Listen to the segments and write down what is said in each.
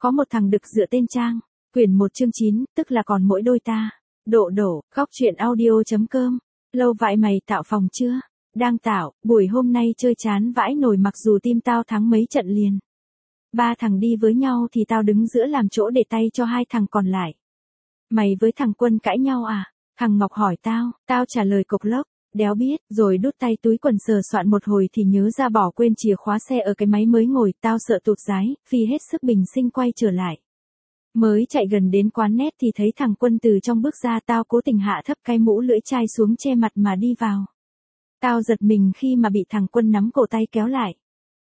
Có một thằng đực dựa tên Trang. Quyển 1 chương 9, tức là còn mỗi đôi ta. Độ đổ, góc truyện audio.com. Lâu vãi mày tạo phòng chưa? Đang tạo, buổi hôm nay chơi chán vãi nổi mặc dù team tao thắng mấy trận liền. 3 thằng đi với nhau thì tao đứng giữa làm chỗ để tay cho 2 thằng còn lại. Mày với thằng Quân cãi nhau à? Thằng Ngọc hỏi tao trả lời cộc lốc, đéo biết, rồi đút tay túi quần sờ soạn một hồi thì nhớ ra bỏ quên chìa khóa xe ở cái máy mới ngồi, tao sợ tụt giái, phi hết sức bình sinh quay trở lại. Mới chạy gần đến quán net thì thấy thằng Quân từ trong bước ra, tao cố tình hạ thấp cái mũ lưỡi chai xuống che mặt mà đi vào. Tao giật mình khi mà bị thằng Quân nắm cổ tay kéo lại.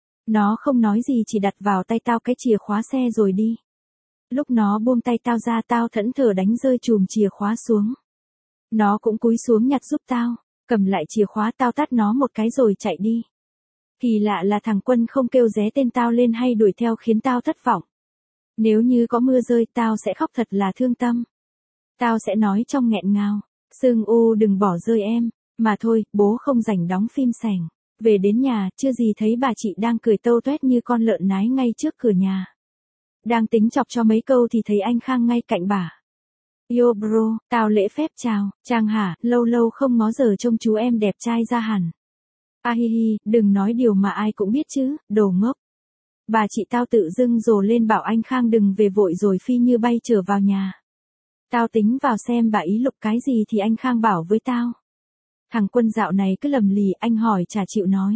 Nó không nói gì chỉ đặt vào tay tao cái chìa khóa xe rồi đi. Lúc nó buông tay tao ra tao thẫn thờ đánh rơi chùm chìa khóa xuống. Nó cũng cúi xuống nhặt giúp tao, cầm lại chìa khóa tao tát nó một cái rồi chạy đi. Kỳ lạ là thằng Quân không kêu ré tên tao lên hay đuổi theo khiến tao thất vọng. Nếu như có mưa rơi tao sẽ khóc thật là thương tâm. Tao sẽ nói trong nghẹn ngào, Sương U đừng bỏ rơi em, mà thôi, bố không rảnh đóng phim sành. Về đến nhà, chưa gì thấy bà chị đang cười tâu toét như con lợn nái ngay trước cửa nhà. Đang tính chọc cho mấy câu thì thấy anh Khang ngay cạnh bà. Yo bro, tao lễ phép chào, Trang hả, lâu lâu không ngó giờ trông chú em đẹp trai ra hẳn. A hi hi, đừng nói điều mà ai cũng biết chứ, đồ ngốc. Bà chị tao tự dưng rồ lên bảo anh Khang đừng về vội rồi phi như bay trở vào nhà. Tao tính vào xem bà ý lục cái gì thì anh Khang bảo với tao. Thằng Quân dạo này cứ lầm lì, anh hỏi chả chịu nói.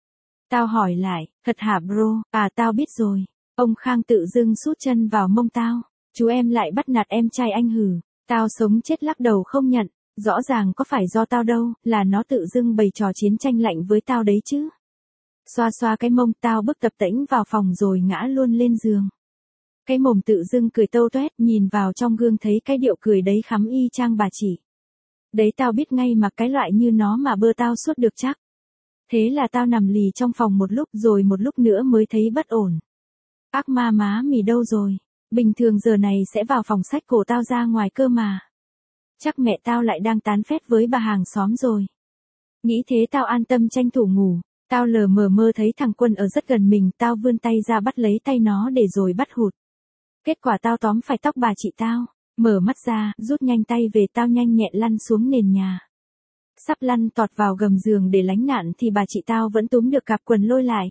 Tao hỏi lại, thật hả bro, à tao biết rồi. Ông Khang tự dưng sút chân vào mông tao. Chú em lại bắt nạt em trai anh hử. Tao sống chết lắc đầu không nhận. Rõ ràng có phải do tao đâu, là nó tự dưng bày trò chiến tranh lạnh với tao đấy chứ. Xoa xoa cái mông tao bước tập tễnh vào phòng rồi ngã luôn lên giường. Cái mồm tự dưng cười tâu toét, nhìn vào trong gương thấy cái điệu cười đấy khắm y chang bà chị. Đấy tao biết ngay mà cái loại như nó mà bơ tao suốt được chắc. Thế là tao nằm lì trong phòng một lúc rồi một lúc nữa mới thấy bất ổn. Ác ma má mì đâu rồi? Bình thường giờ này sẽ vào phòng xách cổ tao ra ngoài cơ mà. Chắc mẹ tao lại đang tán phét với bà hàng xóm rồi. Nghĩ thế tao an tâm tranh thủ ngủ. Tao lờ mờ mơ thấy thằng Quân ở rất gần mình, tao vươn tay ra bắt lấy tay nó để rồi bắt hụt. Kết quả tao tóm phải tóc bà chị tao, mở mắt ra, rút nhanh tay về, tao nhanh nhẹn lăn xuống nền nhà. Sắp lăn tọt vào gầm giường để lánh nạn thì bà chị tao vẫn túm được cặp quần lôi lại.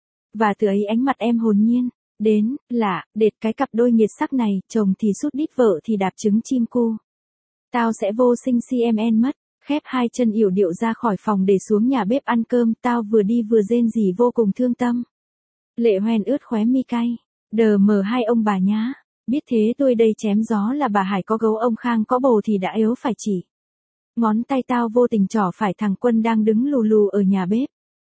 Và từ ấy ánh mặt em hồn nhiên, đến, lạ, đệt cái cặp đôi nghiệt sắc này, chồng thì sút đít vợ thì đạp trứng chim cu. Tao sẽ vô sinh CMN mất. Khép 2 chân yểu điệu ra khỏi phòng để xuống nhà bếp ăn cơm, tao vừa đi vừa rên rỉ vô cùng thương tâm. Lệ hoen ướt khóe mi cay. Đờ mờ hai ông bà nhá. Biết thế tôi đây chém gió là bà Hải có gấu ông Khang có bồ thì đã yếu phải chỉ. Ngón tay tao vô tình trỏ phải thằng Quân đang đứng lù lù ở nhà bếp.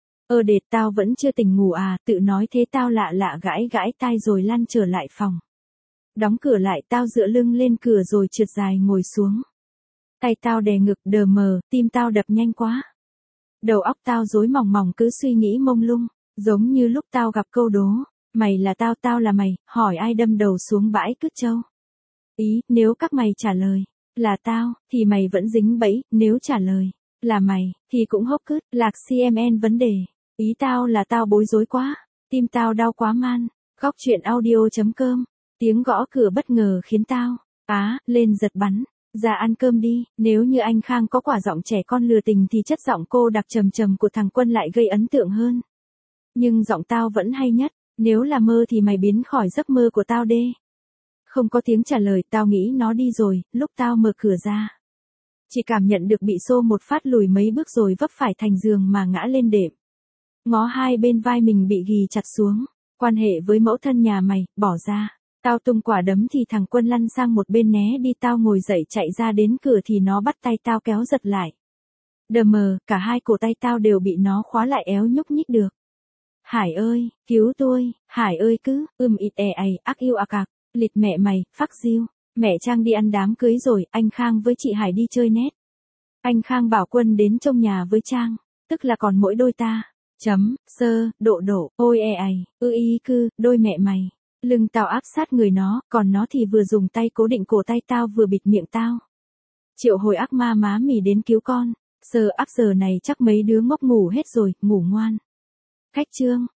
Đệt tao vẫn chưa tỉnh ngủ à, tự nói thế tao lạ lạ gãi gãi tai rồi lăn trở lại phòng. Đóng cửa lại tao dựa lưng lên cửa rồi trượt dài ngồi xuống. Tay tao đè ngực đờ mờ, tim tao đập nhanh quá. Đầu óc tao rối mòng mòng cứ suy nghĩ mông lung, giống như lúc tao gặp câu đố, mày là tao, tao là mày, hỏi ai đâm đầu xuống bãi cứt trâu. Ý, nếu các mày trả lời là tao, thì mày vẫn dính bẫy, nếu trả lời là mày, thì cũng hốc cứt, lạc CMN vấn đề. Ý tao là tao bối rối quá, tim tao đau quá man. Góc truyện audio.com. Tiếng gõ cửa bất ngờ khiến tao lên giật bắn. Ra ăn cơm đi, nếu như anh Khang có quả giọng trẻ con lừa tình thì chất giọng cô đặc trầm trầm của thằng Quân lại gây ấn tượng hơn. Nhưng giọng tao vẫn hay nhất, nếu là mơ thì mày biến khỏi giấc mơ của tao đê. Không có tiếng trả lời, tao nghĩ nó đi rồi, lúc tao mở cửa ra. Chỉ cảm nhận được bị xô một phát lùi mấy bước rồi vấp phải thành giường mà ngã lên đệm. Ngó hai bên vai mình bị ghì chặt xuống, quan hệ với mẫu thân nhà mày, bỏ ra. Tao tung quả đấm thì thằng Quân lăn sang một bên né đi, tao ngồi dậy chạy ra đến cửa thì nó bắt tay tao kéo giật lại. Đờ mờ, cả hai cổ tay tao đều bị nó khóa lại éo nhúc nhích được. Hải ơi, cứu tôi, Hải ơi cứ, ịt ác yêu cạc, lịt mẹ mày, phắc diêu. Mẹ Trang đi ăn đám cưới rồi, anh Khang với chị Hải đi chơi net. Anh Khang bảo Quân đến trông nhà với Trang, tức là còn mỗi đôi ta. Độ đổ, ôi ý cứ, đôi mẹ mày. Lưng tao áp sát người nó, còn nó thì vừa dùng tay cố định cổ tay tao vừa bịt miệng tao. Triệu hồi ác ma má mì đến cứu con. Giờ này chắc mấy đứa ngốc ngủ hết rồi, ngủ ngoan. Khách trương.